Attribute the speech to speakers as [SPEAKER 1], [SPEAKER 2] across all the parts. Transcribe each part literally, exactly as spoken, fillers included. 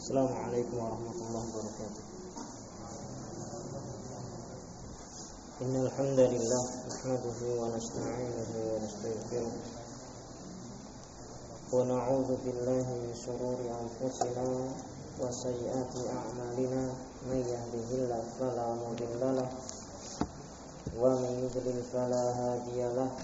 [SPEAKER 1] Assalamualaikum warahmatullahi wabarakatuh. Innal hamdalillah nahmaduhu wa nasta'inuhu wa nastaghfiruh wa na'udzu billahi min shururi anfusina wa sayyiati a'malina may yahdihillahu fala mudilla lahu wa may yudlil fala hadiya lahu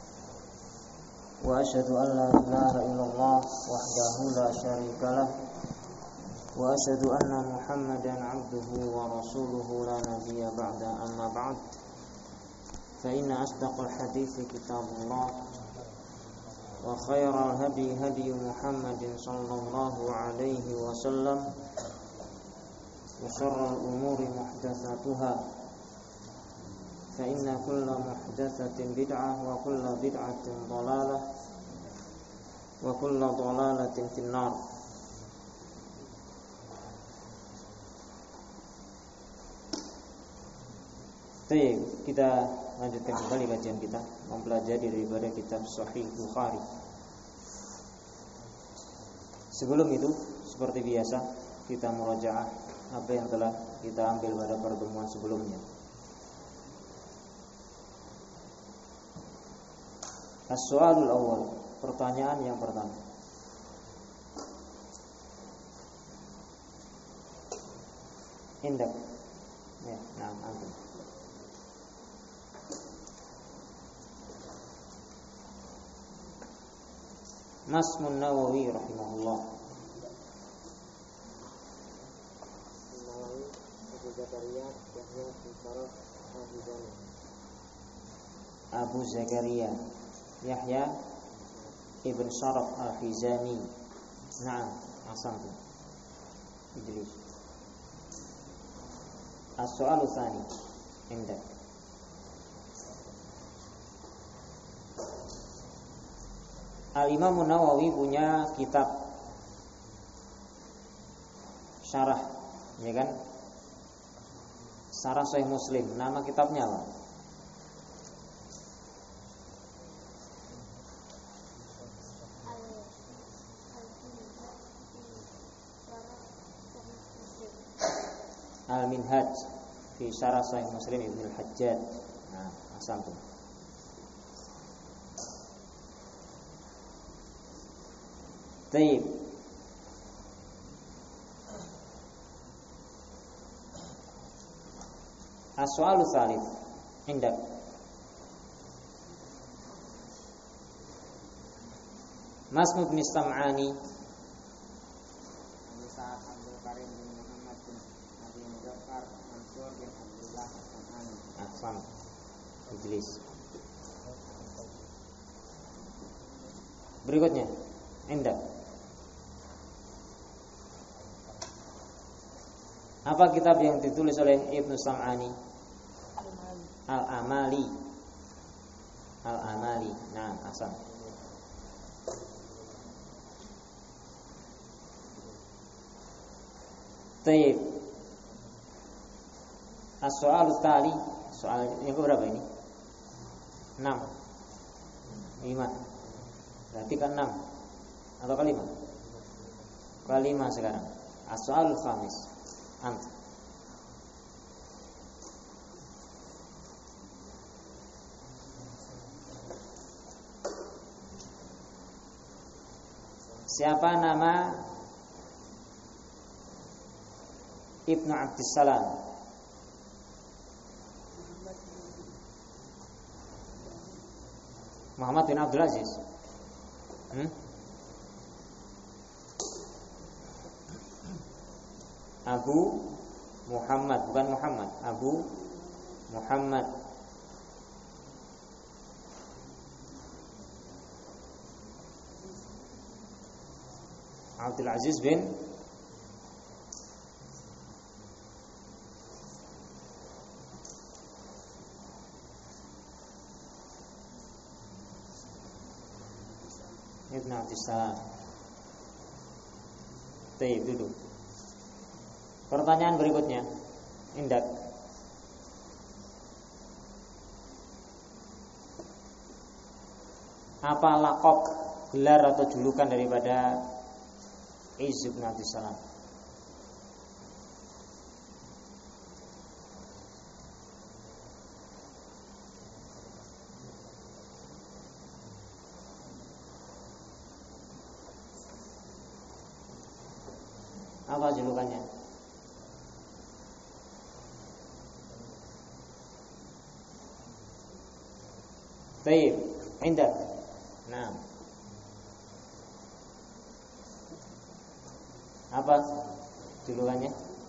[SPEAKER 1] wa asyhadu an la ilaha illallah wahdahu la syarika lahu wa asyhadu anna Muhammadan 'abduhu wa rasuluhu la nabiyya ba'da amma ba'd fa inna asdaqal hadithi kitabullah wa khairal hadi hadi Muhammadin sallallahu alaihi wasallam wa syarrul umuri muhdatsatuha fa inna kulla muhdatsatin bid'ah wa kulla bid'atin dhalalah wa kulla dhalalatin finnar. Baik, kita lanjutkan kembali kajian kita mempelajari daripada kitab Sahih Bukhari. Sebelum itu, seperti biasa, kita murajaah apa yang telah kita ambil pada pertemuan sebelumnya. As-soalul awal, pertanyaan yang pertama. Indak. Ya, nah, antum. Masmun Nawawi rahimahullah. Nawawi Abu Zakaria Yahya bin Sharaf Al-Hizami. Abu Zakaria Yahya ibn Sharaf Al-Hizami. Naam, ahsantum. Idris. As-soalu tsani. Indak. Al-Imam Nawawi punya kitab syarah, ya kan? Syarah Sahih Muslim. Nama kitabnya apa? Al-Minhaj fi Syarah Sahih Muslim Ibnu Al-Hajjaj. Nah, ahsantum. Baik. As-soalu tsalits indak. Mas bin Sam'ani Musa Abdul Karim bin Muhammad bin Abi Muzaffar Mansur bin Abdullah As-Sam'ani. Ahsan. Idris. Berikutnya indak. Apa kitab yang ditulis oleh Ibnu Sam'ani? Al-Amali. Al-Amali. Nah, asal. Taib. As-soal tali. Soal yang berapa ini? enam. lima. Berarti kan enam. Atau kelima? Kelima sekarang. As-soal khamis. Ant. Siapa nama Ibnu Abdissalam? Muhammad bin Abdul Aziz. Hmm? Abu Muhammad, bukan Muhammad. Abu Muhammad Abdul Aziz bin Ibn Abdissalam. Baik, duduk. Pertanyaan berikutnya, indak. Apa laqab, gelar atau julukan daripada Izz bin Abdissalam? Apa julukannya? Baik, indah. Nah, apa julukannya?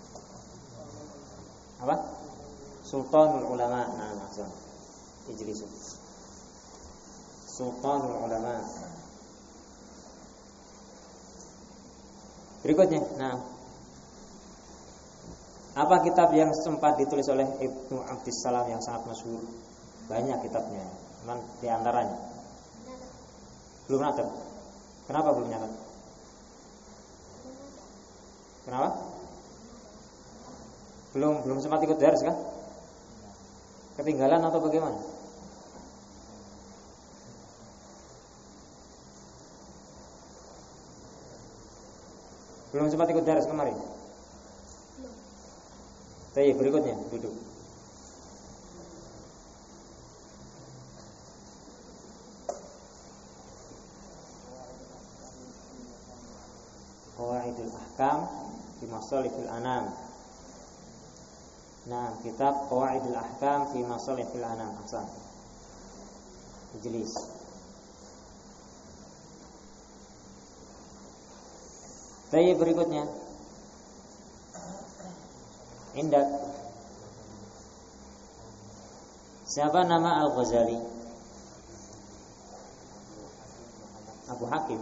[SPEAKER 1] Apa? Sultanul Ulama. Nah, maksud Ijlis. Sultanul Ulama. Berikutnya, nah, apa kitab yang sempat ditulis oleh Ibnu Abdissalam yang sangat masyhur? Banyak kitabnya, cuman di antaranya belum ada. Kenapa belum nyata? Kenapa? Belum belum sempat ikut dars kah? Ketinggalan atau bagaimana? Belum sempat ikut dars kemarin? Baik, berikutnya duduk. Qawaidul Ahkam fi Masalihil Anam. Nah, kitab Qawaidul Ahkam fi Masalihil Anam. Ahsan. Ijlis. Baik, berikutnya. Indah. Siapa nama Al-Ghazali? Abu Hakim.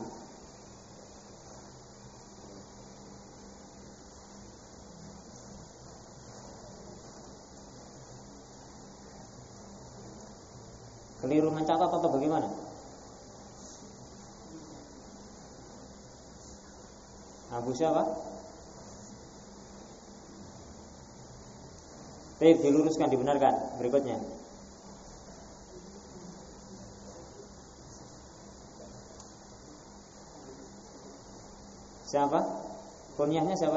[SPEAKER 1] Keliru mencatat atau bagaimana? Abu siapa? Baik, diluruskan, dibenarkan. Berikutnya. Siapa? Kunyahnya siapa?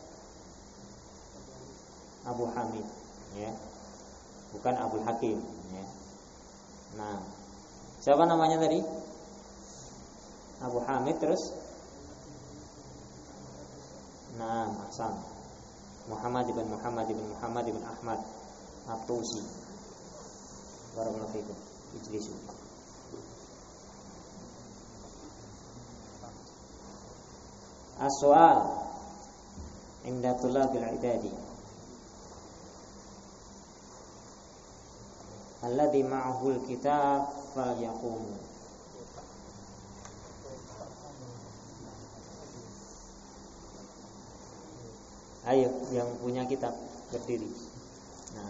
[SPEAKER 1] Abu Hamid, ya. Bukan Abu Hakim, ya. Nah, siapa namanya tadi? Abu Hamid, terus? Nah, Ahsan. Muhammad ibn Muhammad ibn Muhammad ibn Ahmad At-Tusi. Barakallahu fiikum. Ijlisu. As-su'al inda tulabil idadi alladhi ma'ahul kitab falyaqumu. Ayo, yang punya kitab berdiri. Nah,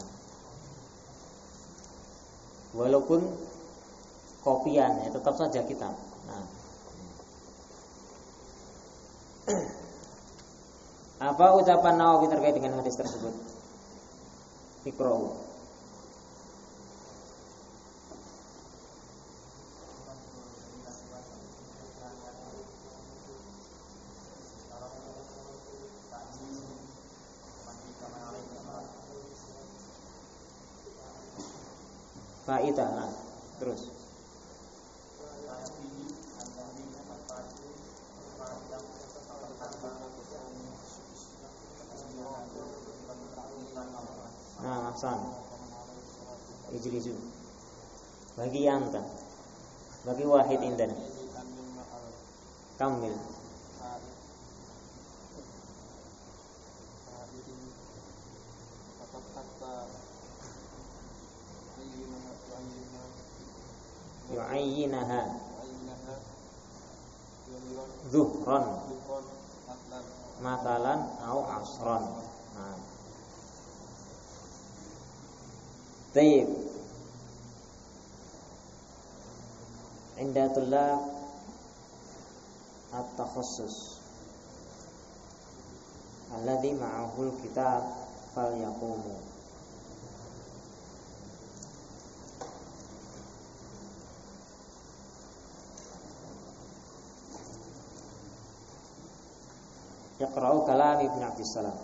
[SPEAKER 1] walaupun kopian, ya tetap saja kitab. Nah, apa ucapan Nawawi terkait dengan hadis tersebut? Iqra'u. Faidah, nah, terus. Nah, Hasan. Ijlisu. Bagi anta. Bagi wahid indana. Kamil. Yu'ayyinaha zuhran matalan au asran. Nah, baik. Inda tulab at-takhassus alladhi ma'ahul kitab falyaqumu. Iqra'u kalam Ibnu Abdissalam.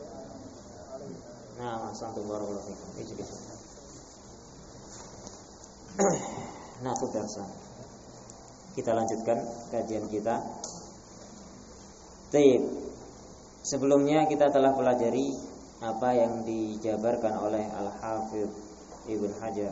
[SPEAKER 1] Nah, sampai barakallahu fikum. Ijlis. Nah, darsa. Kita lanjutkan kajian kita. Baik. Sebelumnya kita telah pelajari apa yang dijabarkan oleh Al-Hafidz Ibnu Hajar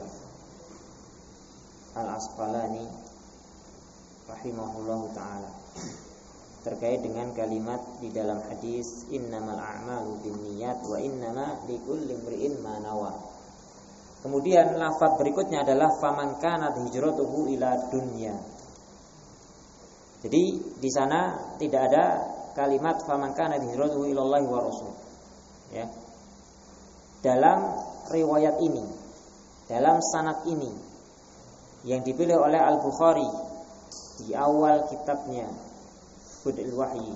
[SPEAKER 1] Al-Asqalani rahimahullahu taala terkait dengan kalimat di dalam hadis innamal a'malu binniyat wa innama likulli imri'in ma nawa. Kemudian lafaz berikutnya adalah faman kanat hijratuhu ila dunya. Jadi di sana tidak ada kalimat faman kanat hijratuhu ilallahi wa rasul. Ya. Dalam riwayat ini, dalam sanad ini yang dipilih oleh Al-Bukhari di awal kitabnya Bud'ul Wahyi,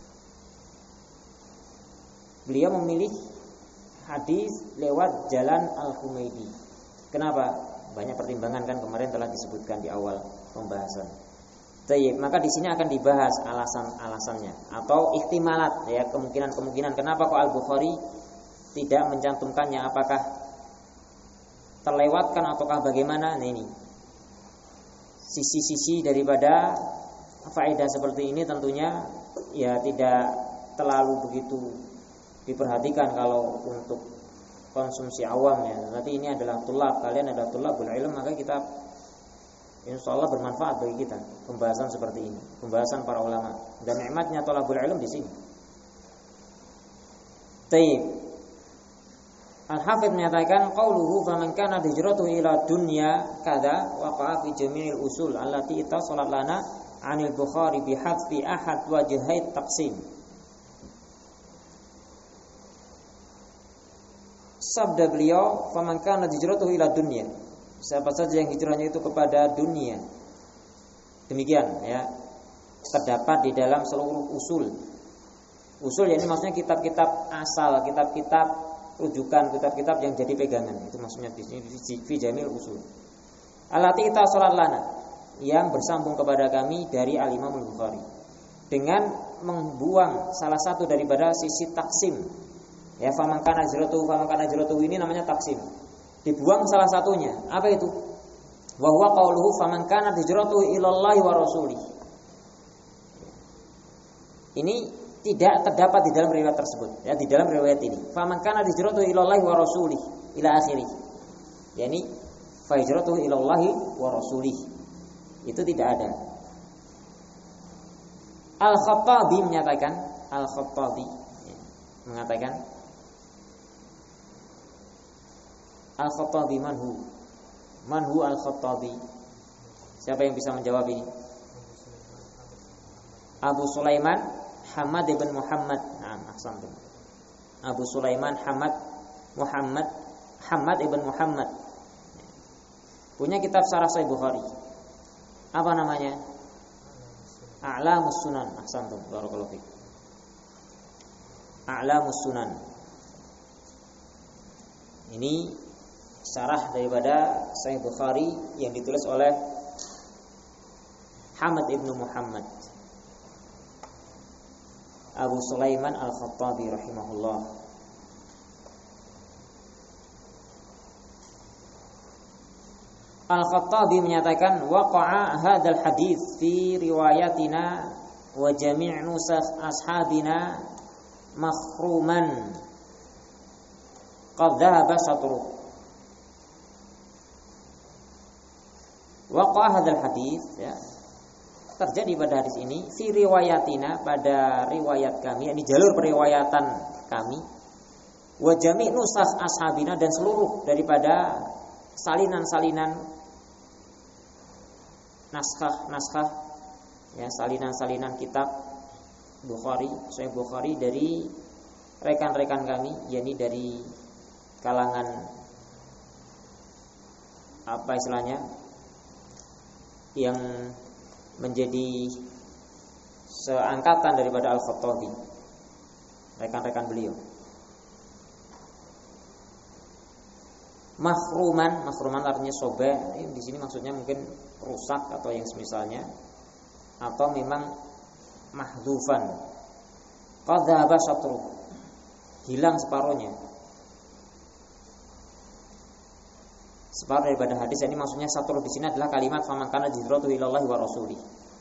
[SPEAKER 1] beliau memilih hadis lewat jalan Al-Humaidi. Kenapa? Banyak pertimbangan kan kemarin telah disebutkan di awal pembahasan. Baik, maka di sini akan dibahas alasan-alasannya atau ihtimalat, ya, kemungkinan-kemungkinan kenapa kok Al-Bukhari tidak mencantumkannya, apakah terlewatkan ataukah bagaimana. Nah, ini sisi-sisi daripada faedah seperti ini tentunya ya tidak terlalu begitu diperhatikan kalau untuk konsumsi awam, ya. Nanti ini adalah tulab, kalian adalah tulabul ilm, maka kita insyaallah bermanfaat bagi kita pembahasan seperti ini, pembahasan para ulama, dan nikmatnya tulabul ilm di sini. Taib. Al-Hafidz menyatakan qauluhu faman kana hijratuhu ila dunya kada waqa'a fi jami'il usul allati ittasalat lana 'anil Bukhari bi hadfi ahad wajhait taqsim. Sabda beliau faman kana hijratuhu ila dunya, siapa saja yang hijrahnya itu kepada dunia. Demikian, ya, terdapat di dalam seluruh usul. Usul ini maksudnya kitab-kitab asal, kitab-kitab rujukan, kitab-kitab yang jadi pegangan. Itu maksudnya di sini fi jamil usul. Allati ittasalat lana, yang bersambung kepada kami dari Al-Imam Al-Bukhari, dengan membuang salah satu daripada sisi taksim. Ya, faman kana hijratuhu faman kana hijratuhu ini namanya taksim. Dibuang salah satunya. Apa itu? Wa huwa qauluhu faman kana hijratuhu ilallahi wa rasulih. Ini tidak terdapat di dalam riwayat tersebut, ya, di dalam riwayat ini. Faman kana hijratuhu ilallahi wa rasulih ila akhirih. Yani fa hijratuhu ilallahi wa rasulih. Itu tidak ada. Al-Khattabi menyatakan, Al-Khattabi ya, mengatakan Al-Khattabi manhu. Manhu Al-Khattabi. Siapa yang bisa menjawab ini? Abu Sulaiman Hamad ibn Muhammad. Nah, ahsantum. Abu Sulaiman Hamad Muhammad Hamad ibn Muhammad. Punya kitab Syarah Sahih Bukhari. Apa namanya? A'lamus Sunan. Ahsantum. Barakallahu fiik. A'lamus Sunan. Ini syarah daripada Sahih Bukhari yang ditulis oleh Hamad ibn Muhammad Abu Sulaiman Al-Khattabi rahimahullah. Al-Khattabi menyatakan waqa'a hadzal hadits fi riwayatina wa jami' nusakh ashabina makhruman qad dhahaba satru. Waqa'a hadzal hadits, ya, terjadi pada hadis ini fi riwayatina, pada riwayat kami, ini jalur periwayatan kami, wa jami' nusakh ashabina, dan seluruh daripada salinan-salinan naskah-naskah, ya, salinan-salinan kitab Bukhari, Sahih Bukhari dari rekan-rekan kami, yakni dari kalangan apa istilahnya yang menjadi seangkatan daripada Al-Khattabi, rekan-rekan beliau. Mahruman, mahruman artinya sobek. Di sini maksudnya mungkin rusak atau yang semisalnya, atau memang mahdhufan. Qad dhahaba syatru, hilang separuhnya.
[SPEAKER 2] separuh daripada hadis. Ini maksudnya satu di sini adalah kalimat faman kana hijratuhu ilallahi wa rasuli.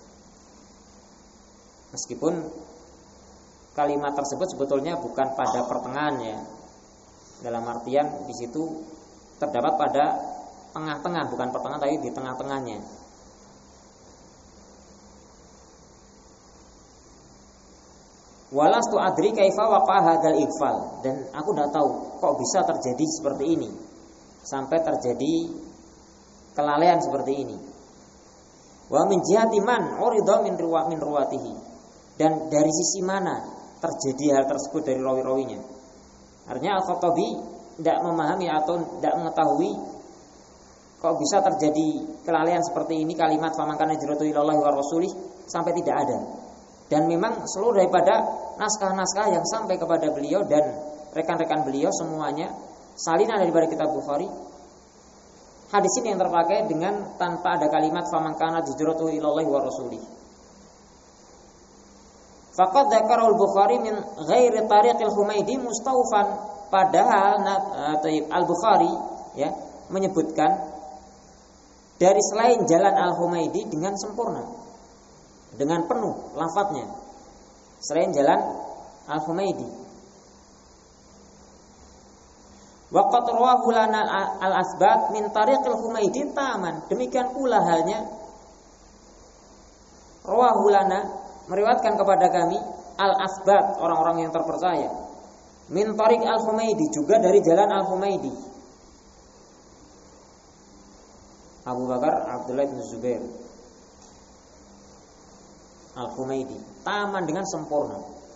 [SPEAKER 2] Meskipun kalimat tersebut sebetulnya bukan pada pertengahannya. Dalam artian di situ terdapat pada tengah-tengah, bukan pertengahan tapi di tengah-tengahnya. Walastu adri kaifa waqa'a hadzal ighfal, dan aku tidak tahu kok bisa terjadi seperti ini, sampai terjadi kelalaian seperti ini. Wa min jihati man urida min ruwa min ruwatihi, dan dari sisi mana terjadi hal tersebut dari rawi-rawinya. Artinya Al-Khattabi tidak memahami atau tidak mengetahui kok bisa terjadi kelalaian seperti ini, kalimat faman kana hijratuhu ilallahi wa rasulih sampai tidak ada. Dan memang seluruh daripada naskah-naskah yang sampai kepada beliau dan rekan-rekan beliau semuanya salinan daripada kitab Bukhari, hadis ini yang terpakai dengan tanpa ada kalimat faman kana hijratuhu ilallahi wa rasulih. Faqad dzakara al-Bukhari min ghairi tariqil Humaidi mustawfan, padahal Al-Bukhari ya menyebutkan dari selain jalan Al-Humaidi dengan sempurna, dengan penuh lafadznya, selain jalan Al-Humaidi. Wa qad rawahu lana al-asbat min tariqil Humaidi taman, demikian pula halnya rawahu lana meriwayatkan kepada kami al-asbat, orang-orang yang terpercaya, min tariq al-Humaidi, juga dari jalan Al-Humaidi. Abu Bakar Abdullah bin Zubair Al-Humaidi, taman dengan sempurna,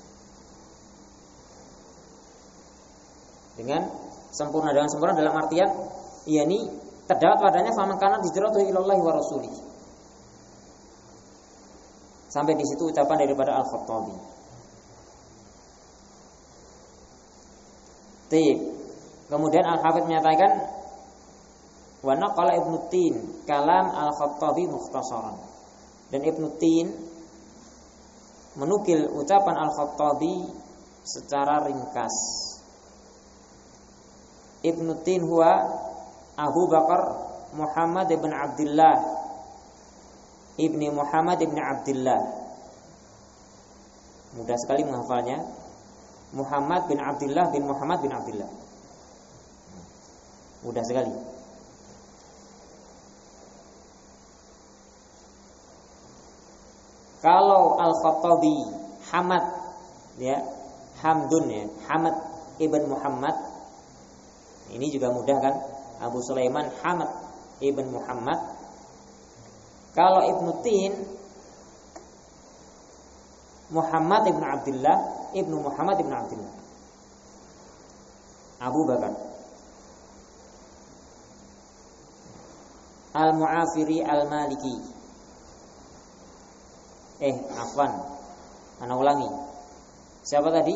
[SPEAKER 2] dengan sempurna dengan sempurna dalam artian yakni terdapat padanya faman kana hijratuhu ilallahi wa rasulih. Sampai di situ ucapan daripada Al-Khattabi. Baik. Kemudian Al-Hafidz menyatakan wa naqala Ibnu Tin kalam Al-Khattabi mukhtasaran. Dan Ibnu Tin menukil ucapan Al-Khattabi secara ringkas. Ibnu Tin huwa Abu Bakar Muhammad ibn Abdullah Ibni Muhammad ibni Abdullah. Mudah sekali menghafalnya. Muhammad bin Abdullah bin Muhammad bin Abdullah. Mudah sekali. Kalau Al-Khattabi Hamad ya, Hamdun ya, Hamad ibn Muhammad. Ini juga mudah kan? Abu Sulaiman Hamad ibn Muhammad. Kalau Ibnu Tin Muhammad ibn Abdullah ibnu Muhammad ibn Abdullah Abu Bakar Al-Mu'afiri Al-Maliki. Eh, afwan, ana ulangi. Siapa tadi?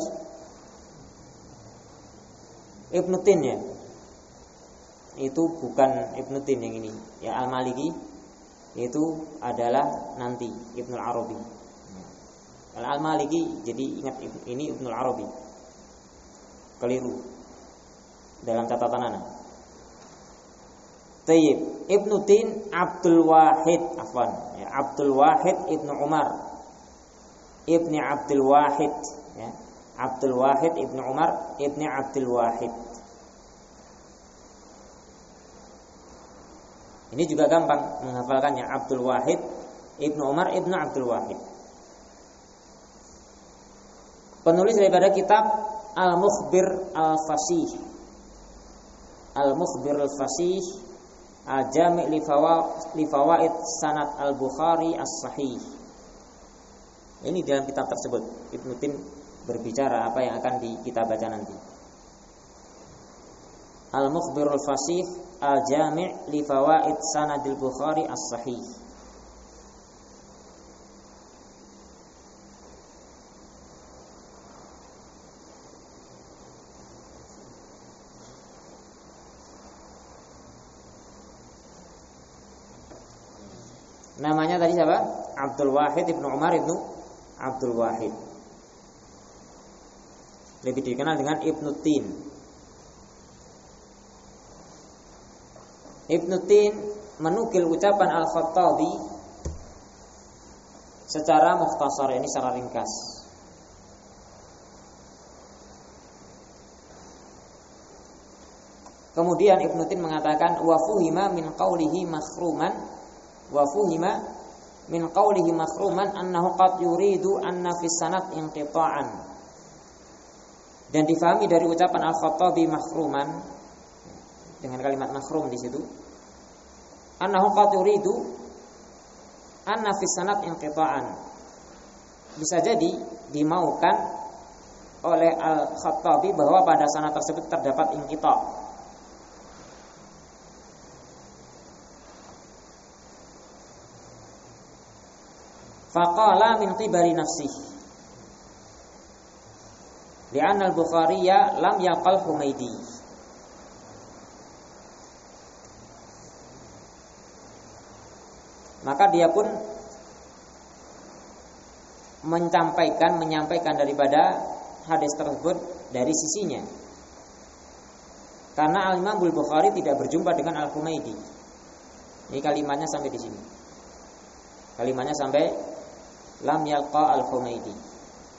[SPEAKER 2] Ibnu Tin ya. Itu bukan Ibnu Tin yang ini. Ya, Al-Maliki itu adalah nanti Ibnul Arabi. Kalau Al-Maliki jadi ingat ini Ibnul Arabi. Keliru dalam catatan ana. Tayyib, Ibnu Tin Abdul Wahid, afwan, ya, Abdul Wahid Ibnu Umar Ibni Abdul Wahid ya. Abdul Wahid Ibnu Umar Ibni Abdul Wahid. Ini juga gampang menghafalkannya, Abdul Wahid Ibnu Umar Ibnu Abdul Wahid. Penulis daripada kitab Al-Mukhbir Al-Fasih Al-Mukhbir Al-Fasih Al-Jami' li Fawaid Sanad Al-Bukhari As-Sahih. Ini dalam kitab tersebut Ibnu Tin berbicara apa yang akan di, kita baca nanti. Al-Mukhbir Al-Fasih Al-Jami' li Fawaid Sanad Al-Bukhari As-Sahih. Namanya tadi siapa? Abdul Wahid Ibnu Umar Ibnu Abdul Wahid. Lebih dikenal dengan Ibnu Tin. Ibnu Tin menukil ucapan Al-Khattabi secara mukhtasar, ini secara ringkas. Kemudian Ibnu Tin mengatakan wa fuhima min qawlihi makhruman wa fuhima min qawlihi makhruman annahu qad yuridu anna fis sanad inqita'an. Dan difahami dari ucapan Al-Khattabi makhruman dengan kalimat makhrum di situ, annahu qad yuridu anna fis sanad inqita'an. Bisa jadi dimaukan oleh Al-Khattabi bahwa pada sanad tersebut terdapat inqita'. Faqala min qibali nafsihi li'anna al-Bukhariya lam yaqal Humaidi. Maka dia pun menyampaikan menyampaikan daripada hadis tersebut dari sisinya, karena Al-Imam Al-Bukhari tidak berjumpa dengan Al-Humaidi. Ini kalimatnya sampai di sini. Kalimatnya sampai lam yalqa Al-Humaidi.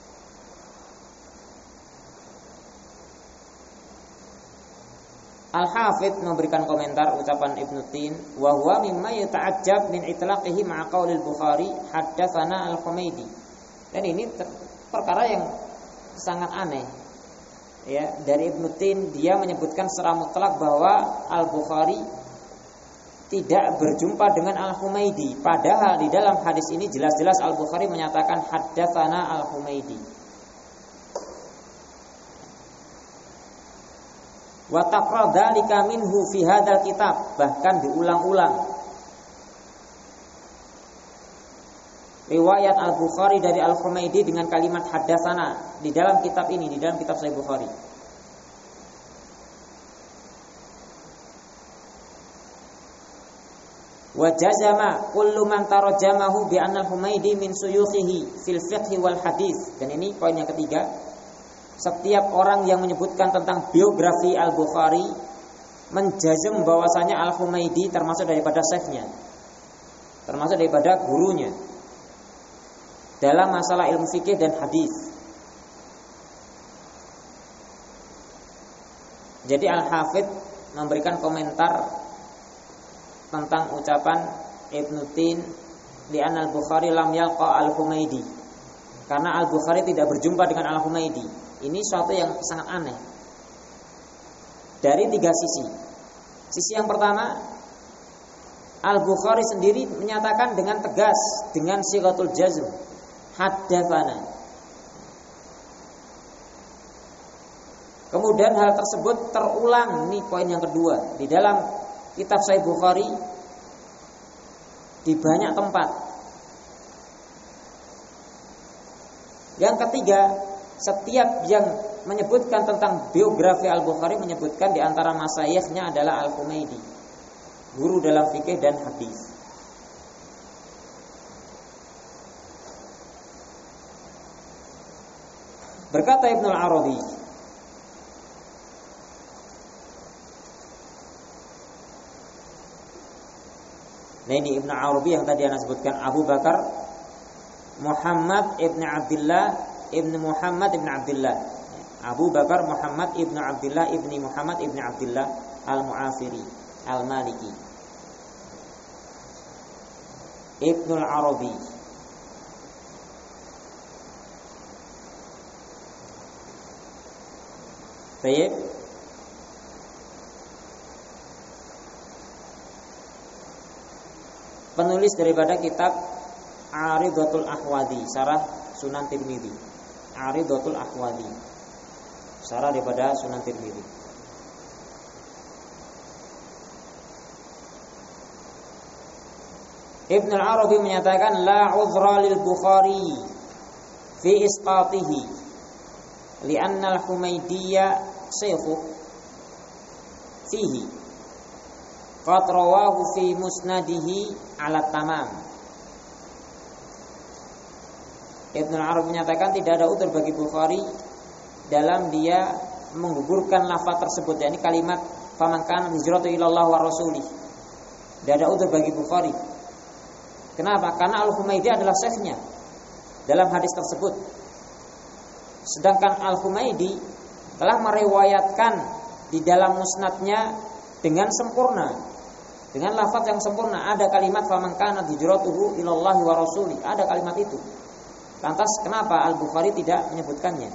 [SPEAKER 2] Al-Hafidz memberikan komentar ucapan Ibnu Tin, wa huwa mimma yata'ajjab min itlaqihi ma'a qaulil Bukhari haddatsana Al-Humaidi. Dan ini ter- perkara yang sangat aneh. Ya, dari Ibnu Tin dia menyebutkan secara mutlak bahwa Al-Bukhari tidak berjumpa dengan Al-Humaidi, padahal di dalam hadis ini jelas-jelas Al-Bukhari menyatakan haddatsana Al-Humaidi. Wa taqra dzalika minhu fi hadzal kitab, bahkan diulang-ulang riwayat Al-Bukhari dari Al-Humaidi dengan kalimat haddatsana di dalam kitab ini, di dalam kitab Sahih Bukhari. Wa jazama kullu man tarjamahu bi anna Al-Humaidi min suyukhihi fil fiqh wal hadits. Dan ini poin yang ketiga. Setiap orang yang menyebutkan tentang biografi Al-Bukhari menjazm bahwasanya Al-Humaidi termasuk daripada syekhnya, termasuk daripada gurunya dalam masalah ilmu fikih dan hadis. Jadi Al-Hafidz memberikan komentar tentang ucapan Ibnu Tin li anna Al-Bukhari lam yalqa Al-Humaidi, karena Al-Bukhari tidak berjumpa dengan Al-Humaidi. Ini suatu yang sangat aneh dari tiga sisi. Sisi yang pertama, Al-Bukhari sendiri menyatakan dengan tegas, dengan sighatul jazm, haddatsana. Kemudian hal tersebut terulang, ini poin yang kedua, di dalam kitab Sahih Bukhari di banyak tempat. Yang ketiga, setiap yang menyebutkan tentang biografi Al-Bukhari menyebutkan di antara masayikhnya adalah Al-Humaidi, guru dalam fikih dan hadis. Berkata Ibnu Arabi, nah ini Ibnu Arabi yang tadi Anda sebutkan, Abu Bakar Muhammad ibn Abdullah ibn Muhammad ibn Abdullah, Abu Bakar Muhammad ibn Abdullah ibn Muhammad ibn Abdullah Al-Mu'afiri Al-Maliki, Ibnu Arabi. Baik. Penulis daripada kitab Aridatul Ahwadi, Syarah Sunan Tirmidzi. Aridatul Ahwadi, syarah daripada Sunan Tirmidzi. Ibnu Arabi menyatakan la uzra lil Bukhari fi isqatihi li'anna al-Humaidiyya shaykhu fihi qad rawahu fi musnadihi ala tamam. Ibnu Arabi menyatakan tidak ada udzur bagi Bukhari dalam dia menggugurkan lafaz tersebut, yakni kalimat faman kana hijratu ilallah wa rasulih, Tidak ada udzur bagi Bukhari. Kenapa? Karena Al-Humaidi adalah syekhnya dalam hadis tersebut. Sedangkan Al-Humaidi telah meriwayatkan di dalam musnadnya dengan sempurna, dengan lafaz yang sempurna. Ada kalimat faman kana hijratuhu ilallahi wa rasuli. Ada kalimat itu. Lantas kenapa Al-Bukhari tidak menyebutkannya?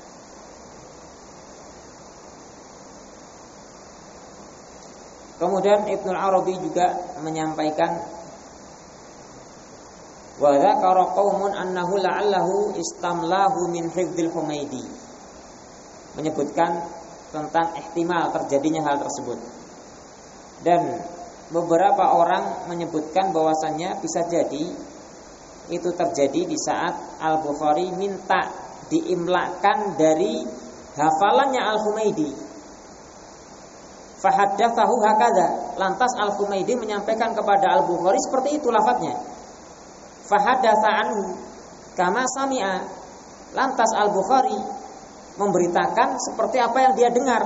[SPEAKER 2] Kemudian Ibnu Arabi juga menyampaikan wa dzakara qaumun annahu la'allahu istamlahu min hifdzil Humaidi, menyebutkan tentang ihtimal terjadinya hal tersebut. Dan beberapa orang menyebutkan bahwasannya bisa jadi itu terjadi di saat Al-Bukhari minta diimlakan dari hafalannya Al-Humaidi. Fahaddatsahu hakadha, lantas Al-Humaidi menyampaikan kepada Al-Bukhari seperti itu lafadznya. Fahaddatsa anhu kama sami'a, lantas Al-Bukhari memberitakan seperti apa yang dia dengar.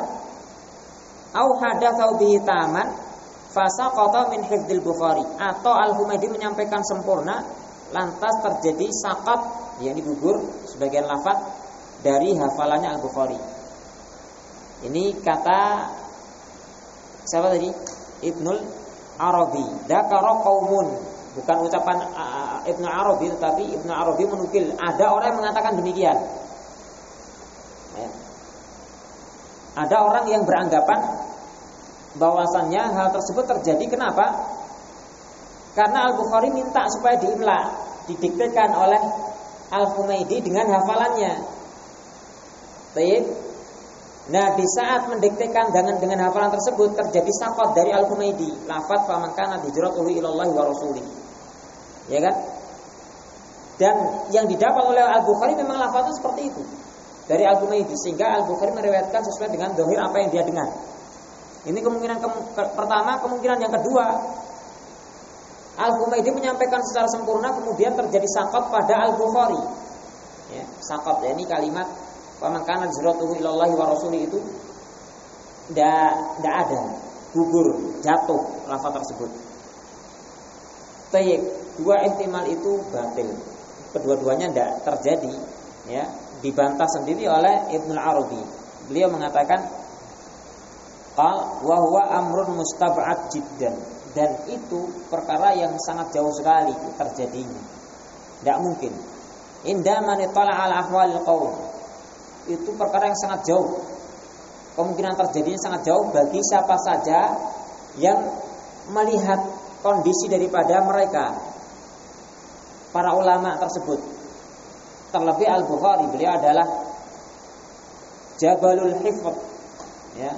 [SPEAKER 2] Au hadatsau bihi taman fasaqata min hifdzil Bukhari, atau Al-Humaidi menyampaikan sempurna lantas terjadi saqat, yakni gugur sebagian lafaz dari hafalannya Al-Bukhari. Ini kata siapa tadi? Ibnul Arabi. Dzakara qaumun, bukan ucapan uh, Ibnu Arabi, tetapi Ibnu Arabi menukil ada orang yang mengatakan demikian. Ya. Ada orang yang beranggapan bahwasannya hal tersebut terjadi. Kenapa? Karena Al-Bukhari minta supaya diimla, didiktekan oleh Al-Humaidi dengan hafalannya. Baik. Nah, di saat mendiktekan dengan dengan hafalan tersebut terjadi saqat dari Al-Humaidi, lafaz faman kana hijratuhu ilallahi wa rasuli. Ya kan? Dan yang didapat oleh Al-Bukhari memang lafaznya seperti itu dari Al-Humaidi, sehingga Al-Bukhari meriwayatkan sesuai dengan zahir apa yang dia dengar. Ini kemungkinan ke, ke, pertama, kemungkinan yang kedua, Al-Humaidi menyampaikan secara sempurna, kemudian terjadi saqat pada Al-Bukhari. Ya, saqat, ya, ini kalimat faman kana hijratuhu ilallahi wa rasuli itu tidak tidak ada, gugur, jatuh lafaz tersebut. Tayyib, dua ihtimal itu batil. Kedua-duanya tidak terjadi, ya, dibantah sendiri oleh Ibnu Arabi. Beliau mengatakan qal wa huwa amrun mustab'ad jiddan, dan itu perkara yang sangat jauh sekali terjadinya. Tidak mungkin. Inda man itala'a ala ahwalil qaum, itu perkara yang sangat jauh. Kemungkinan terjadinya sangat jauh bagi siapa saja yang melihat kondisi daripada mereka, para ulama tersebut. Terlebih Al-Bukhari, beliau adalah Jabalul Hifdz, ya,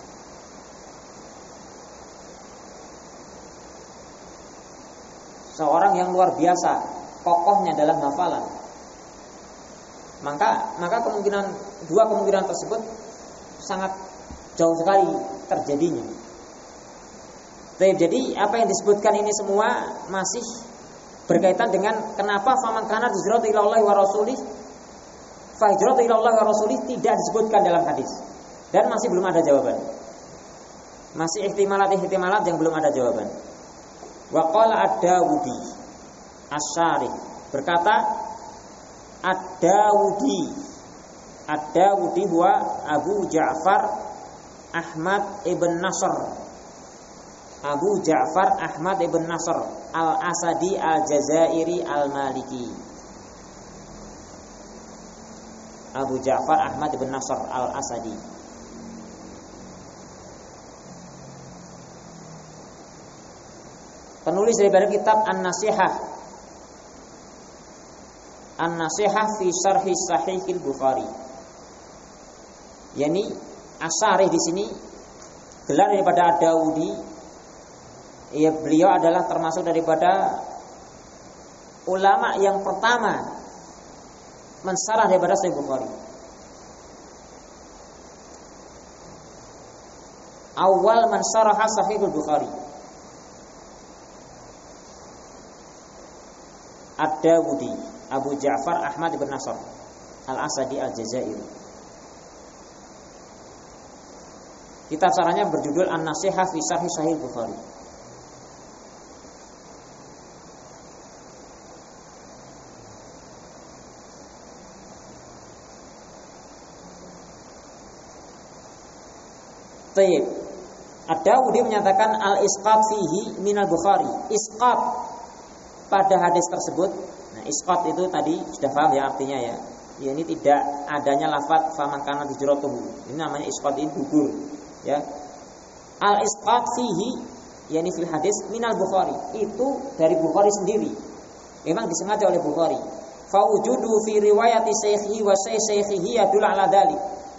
[SPEAKER 2] seorang yang luar biasa kokohnya dalam hafalan. Maka maka kemungkinan dua kemungkinan tersebut sangat jauh sekali terjadinya. Jadi apa yang disebutkan ini semua masih berkaitan dengan kenapa faman kana hijratu ilallahi wa rasulih, fa hijratu ilallahi wa rasulih tidak disebutkan dalam hadis, dan masih belum ada jawaban. Masih ihtimalat-ihtimalat yang belum ada jawaban. Wa qala ad-Dawudi Asy-Syarih berkata, Ad-Dawudi Ad-Dawudi huwa Abu Ja'far Ahmad ibn Nasr, Abu Ja'far Ahmad ibn Nasr Al-Asadi Al-Jazairi Al-Maliki. Abu Ja'far Ahmad ibn Nasr Al-Asadi. Penulis daripada kitab An-Nasihah An-Nasihah fi Syarhi Sahihil Bukhari. Yani Asy-Syarih di sini gelar daripada Ad-Dawudi, ya, beliau adalah termasuk daripada ulama yang pertama mensyarah daripada Sahih Bukhari. Awal mensyarah Sahihul Bukhari. Ad-Dawudi Abu Ja'far Ahmad ibn Nasr Al-Asadi Al-Jazairi. Kitab syarahnya berjudul An-Nasihah fi Syarhi Sahih Bukhari. Taib. Ad-Dawudi menyatakan al-isqat fihi minal Bukhari. Isqat pada hadis tersebut. Nah, isqat itu tadi sudah paham ya artinya ya. Ya ini tidak adanya lafaz faman kana hijratuhu. Ini namanya isqat, ini gugur ya. Al-isqat fihi yakni fil hadis minal Bukhari. Itu dari Bukhari sendiri. Memang disengaja oleh Bukhari. Fa wujudu fi riwayati syaikhi wa syaikhihi yadul ala dzalik.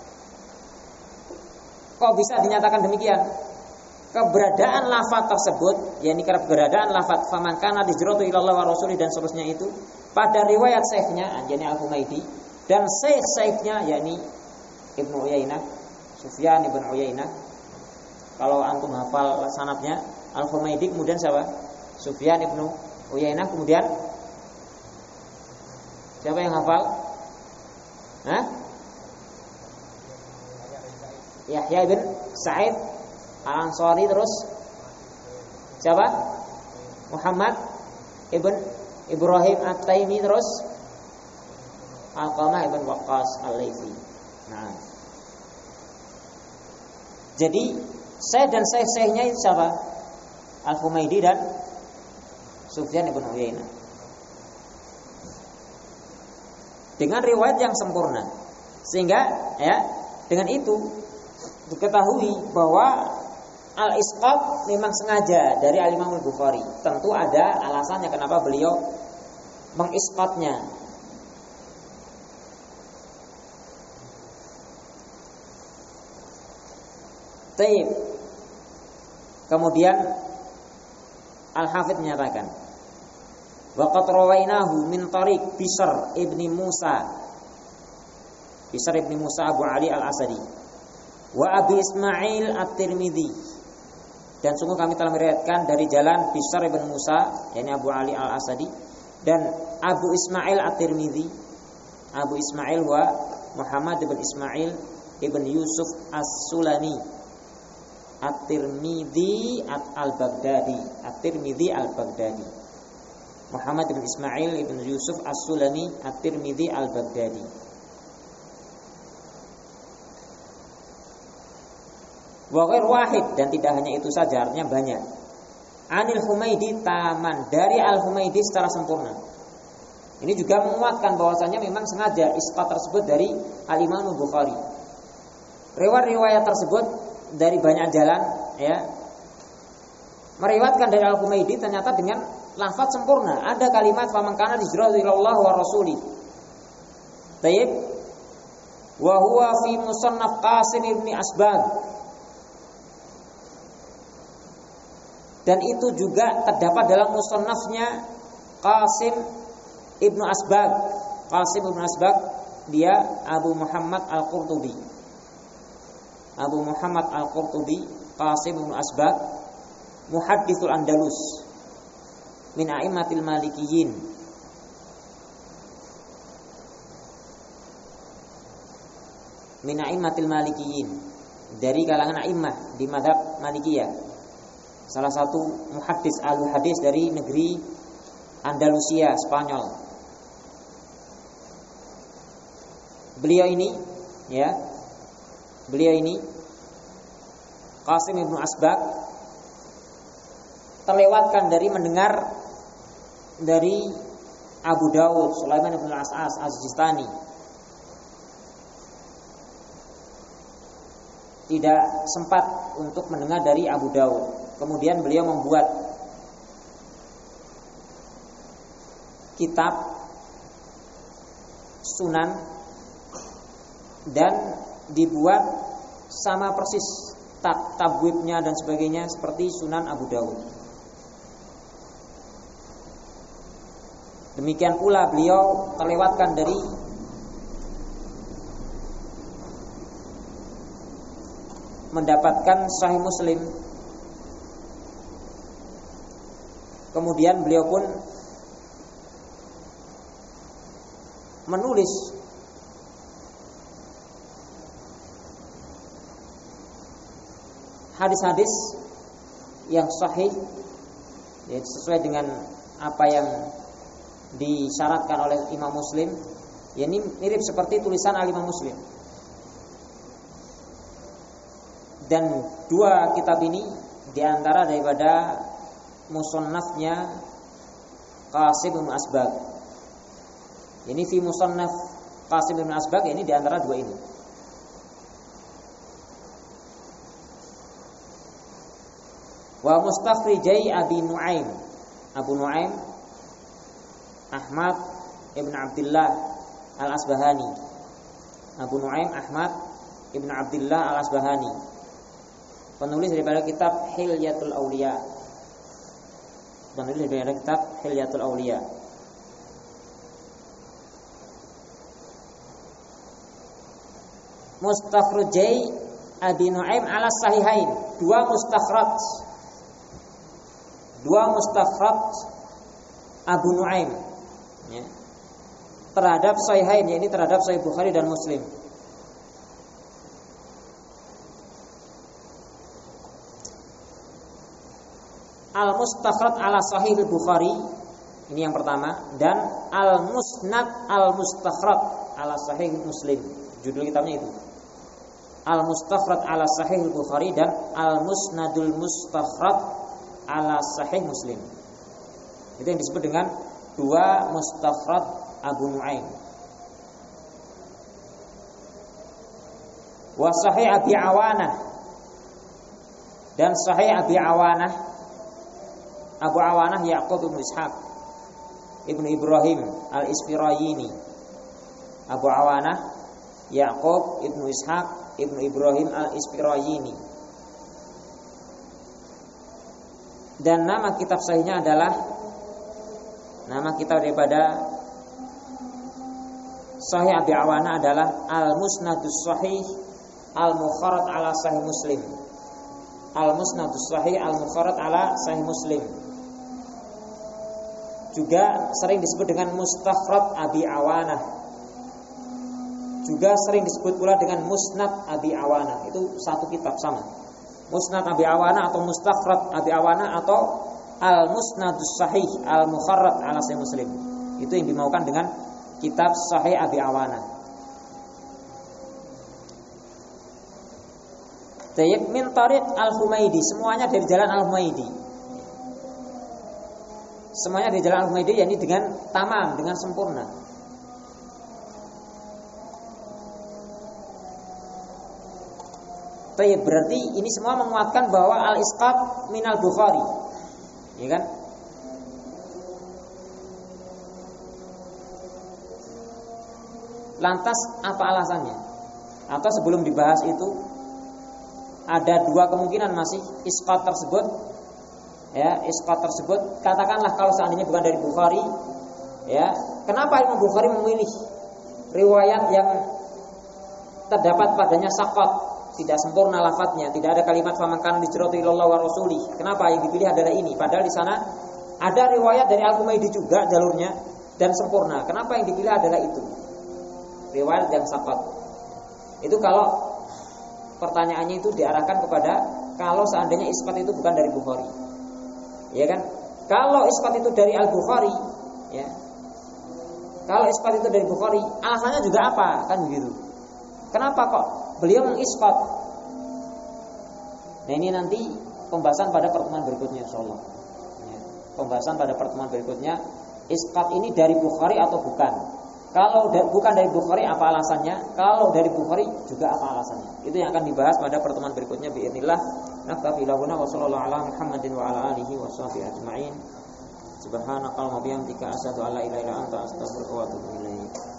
[SPEAKER 2] Kok bisa dinyatakan demikian? Keberadaan lafaz tersebut, yakni keberadaan lafaz faman kana hijratu ilallah wa rasuli dan seterusnya itu pada riwayat syekhnya yakni Al-Humaidi dan syekh-syekhnya yakni Ibnu Uyainah, Sufyan ibn Uyainah. Kalau antum hafal sanadnya Al-Humaidi kemudian siapa? Sufyan ibnu Uyainah kemudian siapa yang hafal? Hah? Yahya bin Sa'id Al-Ansari, terus siapa? Muhammad ibn Ibrahim At-Taimi, terus Alqamah ibn Waqqas Al-Laythi. Nah, jadi saya dan syekh-syekhnya itu siapa? Al-Humaidi dan Sufyan ibn Uyainah. Dengan riwayat yang sempurna, sehingga ya dengan itu diketahui bahwa al-isqat memang sengaja dari Al-Imam Al-Bukhari. Tentu ada alasannya kenapa beliau mengisqatnya. Taib. Kemudian Al-Hafidz menyatakan wa qad rawainahu min tariq Bishr ibni Musa Bishr ibni Musa Abu Ali Al-Asadi wa Abi Ismail At-Tirmidzi, dan sungguh kami telah meriwayatkan dari jalan Bishr ibn Musa yakni Abu Ali Al-Asadi dan Abu Ismail At-Tirmidzi. Abu Ismail wa Muhammad ibn Ismail ibn Yusuf As-Sulami At-Tirmidzi Al-Baghdadi. At-Tirmidzi Al-Baghdadi. Muhammad ibn Ismail ibn Yusuf As-Sulami At-Tirmidzi Al-Baghdadi. Wa ghair wahid, dan tidak hanya itu saja, artinya banyak. Anil Humaidi taman, dari Al-Humaidi secara sempurna. Ini juga menguatkan bahwasanya memang sengaja isqat tersebut dari Al-Imam Al-Bukhari. Riwayat-riwayat tersebut dari banyak jalan ya meriwayatkan dari Al-Humaidi ternyata dengan lafaz sempurna. Ada kalimat faman kana hijratuhu ilallah wa rasuli. Tayyib. Wa huwa fi musannaf Qasim ibn Asbagh. Dan itu juga terdapat dalam musannafnya Qasim ibnu Asbagh. Qasim ibnu Asbagh dia Abu Muhammad Al-Qurtubi. Abu Muhammad Al-Qurtubi, Qasim ibnu Asbagh, muhadditsul Andalus min a'immatil Malikiyin. Min a'immatil Malikiyin, dari kalangan a'immah di mazhab Malikiyah. Salah satu muhaddis ahli hadis dari negeri Andalusia, Spanyol. Beliau ini ya, beliau ini Qasim ibnu Asbagh terlewatkan dari mendengar dari Abu Dawud, Sulaiman ibn al-As'as Az-Sistani. Tidak sempat untuk mendengar dari Abu Dawud. Kemudian beliau membuat kitab Sunan dan dibuat sama persis tabwibnya dan sebagainya seperti Sunan Abu Dawud. Demikian pula beliau terlewatkan dari mendapatkan Sahih Muslim. Kemudian beliau pun menulis hadis-hadis yang sahih, yaitu sesuai dengan apa yang disyaratkan oleh Imam Muslim. Ya, ini mirip seperti tulisan Al-Imam Muslim. Dan dua kitab ini diantara daripada musannafnya Qasim bin Asbag. Ini fi musannaf Qasim bin Asbag, ini diantara dua ini. Wa mustakhrijai Abi Nuaim, Abu Nuaim Ahmad ibn Abdullah al-Asbahani. Abu Nuaim Ahmad ibn Abdullah al-Asbahani, penulis daripada kitab Hilyatul Auliya. Penulis daripada kitab Hilyatul Auliya. Mustakhrajai Abi Nuaim ala sahihain, dua mustakhraj. Dua mustakhraj Abu Nuaim, ya, terhadap sahihain, yakni terhadap Sahih Bukhari dan Muslim. Al-Mustakhraj ala Sahih Bukhari, ini yang pertama, dan Al-Musnad Al-Mustakhraj ala Sahih Muslim. Judul kitabnya itu. Al-Mustakhraj ala Sahih Bukhari dan Al-Musnadul Mustakhraj ala Sahih Muslim. Itu yang disebut dengan dua mustakhraj Abu Nuaim. Wa Sahih Abi Awanah, dan Sahih Abi Awanah. Abu Awanah Ya'qub bin Ishaq Ibnu Ibrahim Al-Isfirayini. Abu Awanah Ya'qub Ibnu Ishaq Ibnu Ibrahim Al-Isfirayini. Dan nama kitab sahihnya adalah, nama kitab daripada Sahih Abi Awana adalah Al-Musnadus Sahih Al-Mukharrat ala Sahih Muslim. Al-Musnadus Sahih Al-Mukharrat ala Sahih Muslim. Juga sering disebut dengan Mustakhraj Abi Awana. Juga sering disebut pula dengan Musnad Abi Awana. Itu satu kitab sama. Musnad Abi Awana atau Mustakhraj Abi Awana atau Al-Musnadus Sahih Al-Mukharrat ala Sahih Muslim. Itu yang dimaukan dengan kitab Sahih Abi Awana. Tayyib min tariq Al-Humaidi, semuanya dari jalan Al-Humaidi. Semuanya dari jalan Al-Humaidi, yakni dengan tamam, dengan sempurna. Tayyib, berarti ini semua menguatkan bahwa al-isqat minal Bukhari, ya kan? Lantas apa alasannya? Atau sebelum dibahas itu, ada dua kemungkinan masih isqat tersebut, ya, isqat tersebut. Katakanlah kalau seandainya bukan dari Bukhari, ya, kenapa Imam Bukhari memilih riwayat yang terdapat padanya saqat, tidak sempurna lafadznya, tidak ada kalimat faman hijratu ilallah wa rasulih. Kenapa yang dipilih adalah ini? Padahal di sana ada riwayat dari Al-Humaidi juga jalurnya dan sempurna. Kenapa yang dipilih adalah itu? Riwayat yang saqat. Itu kalau pertanyaannya itu diarahkan kepada kalau seandainya isqat itu bukan dari Bukhari. Ya kan? Kalau isqat itu dari Al-Bukhari, ya. Kalau isqat itu dari Bukhari, alasannya juga apa? Kan begitu. Kenapa kok beliau mengisqat? Nah, ini nanti pembahasan pada pertemuan berikutnya insyaallah. Ya, pembahasan pada pertemuan berikutnya, isqat ini dari Bukhari atau bukan? Kalau da- bukan dari Bukhari apa alasannya? Kalau dari Bukhari juga apa alasannya? Itu yang akan dibahas pada pertemuan berikutnya biidznillah. Naktafi lahuna wa sallallahu ala Muhammadin wa ala alihi wa sahbihi ajma'in. Subhanakallahumma wa bihamdika asyhadu an la ilaha illa anta astaghfiruka wa atubu ilaik.